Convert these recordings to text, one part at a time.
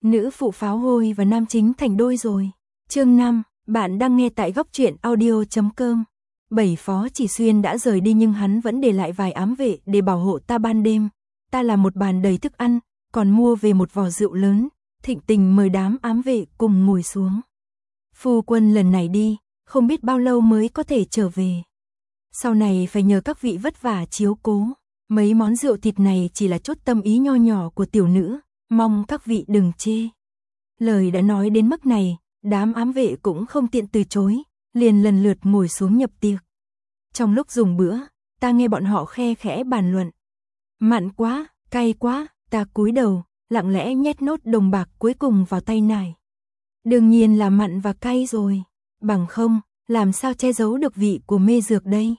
Nữ phụ pháo hôi và nam chính thành đôi rồi. Chương 5, bạn đang nghe tại góc truyện audio.com. 7 Phó Chỉ Xuyên đã rời đi nhưng hắn vẫn để lại vài ám vệ để bảo hộ ta ban đêm. Ta làm một bàn đầy thức ăn, còn mua về một vò rượu lớn, thịnh tình mời đám ám vệ cùng ngồi xuống. Phu quân lần này đi, không biết bao lâu mới có thể trở về. Sau này phải nhờ các vị vất vả chiếu cố. Mấy món rượu thịt này chỉ là chút tâm ý nho nhỏ của tiểu nữ, mong các vị đừng chê. Lời đã nói đến mức này, đám ám vệ cũng không tiện từ chối, liền lần lượt ngồi xuống nhập tiệc. Trong lúc dùng bữa, ta nghe bọn họ khe khẽ bàn luận. Mặn quá, cay quá, ta cúi đầu, lặng lẽ nhét nốt đồng bạc cuối cùng vào tay nải. Đương nhiên là mặn và cay rồi, bằng không, làm sao che giấu được vị của mê dược đây.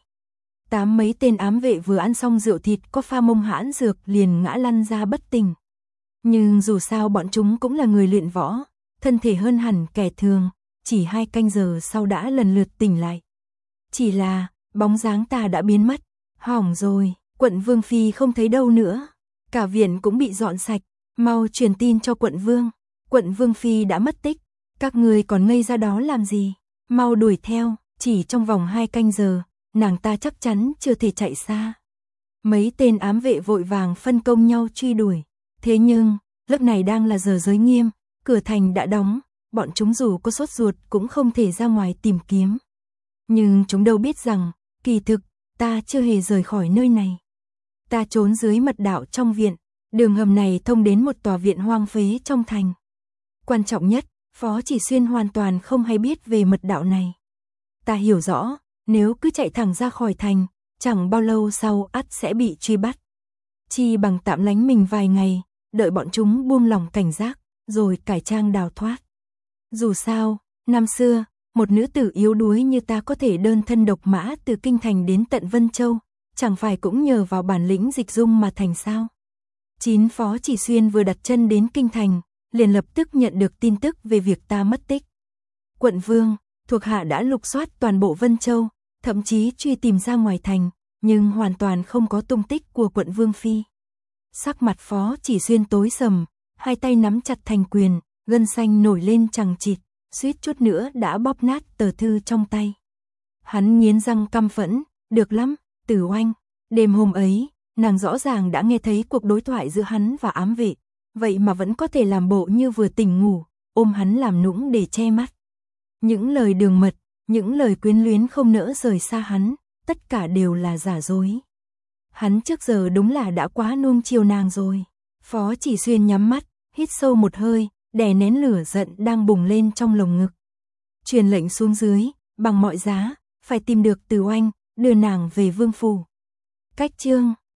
Mấy tên ám vệ vừa ăn xong rượu thịt có pha mông hãn dược liền ngã lăn ra bất tỉnh. Nhưng dù sao bọn chúng cũng là người luyện võ, thân thể hơn hẳn kẻ thường, chỉ 2 canh giờ sau đã lần lượt tỉnh lại. Chỉ là, bóng dáng ta đã biến mất, hỏng rồi, quận Vương Phi không thấy đâu nữa. Cả viện cũng bị dọn sạch, mau truyền tin cho quận Vương Phi đã mất tích, các người còn ngây ra đó làm gì, mau đuổi theo, chỉ trong vòng 2 canh giờ. Nàng ta chắc chắn chưa thể chạy xa. Mấy tên ám vệ vội vàng phân công nhau truy đuổi. Thế nhưng, lúc này đang là giờ giới nghiêm, cửa thành đã đóng, bọn chúng dù có sốt ruột cũng không thể ra ngoài tìm kiếm. Nhưng chúng đâu biết rằng, kỳ thực, ta chưa hề rời khỏi nơi này. Ta trốn dưới mật đạo trong viện, đường hầm này thông đến một tòa viện hoang phế trong thành. Quan trọng nhất, Phó Chỉ Xuyên hoàn toàn không hay biết về mật đạo này. Ta hiểu rõ, nếu cứ chạy thẳng ra khỏi thành, chẳng bao lâu sau ắt sẽ bị truy bắt. Chi bằng tạm lánh mình vài ngày, đợi bọn chúng buông lỏng cảnh giác, rồi cải trang đào thoát. Dù sao, năm xưa, một nữ tử yếu đuối như ta có thể đơn thân độc mã từ Kinh Thành đến tận Vân Châu, chẳng phải cũng nhờ vào bản lĩnh dịch dung mà thành sao. 9 Phó Chỉ Xuyên vừa đặt chân đến Kinh Thành, liền lập tức nhận được tin tức về việc ta mất tích. Quận Vương, thuộc hạ đã lục soát toàn bộ Vân Châu, thậm chí truy tìm ra ngoài thành, nhưng hoàn toàn không có tung tích của quận Vương Phi. Sắc mặt Phó Chỉ Xuyên tối sầm, 2 tay nắm chặt thành quyền, gân xanh nổi lên chằng chịt, suýt chút nữa đã bóp nát tờ thư trong tay. Hắn nghiến răng căm phẫn, được lắm, Tử Oanh. Đêm hôm ấy, nàng rõ ràng đã nghe thấy cuộc đối thoại giữa hắn và ám vệ, vậy mà vẫn có thể làm bộ như vừa tỉnh ngủ, ôm hắn làm nũng để che mắt. Những lời đường mật, những lời quyến luyến không nỡ rời xa hắn, tất cả đều là giả dối. Hắn trước giờ đúng là đã quá nuông chiều nàng rồi. Phó Chỉ Xuyên nhắm mắt, hít sâu một hơi, đè nén lửa giận đang bùng lên trong lồng ngực. Truyền lệnh xuống dưới, bằng mọi giá, phải tìm được Từ Oanh, đưa nàng về vương phủ. Cách chương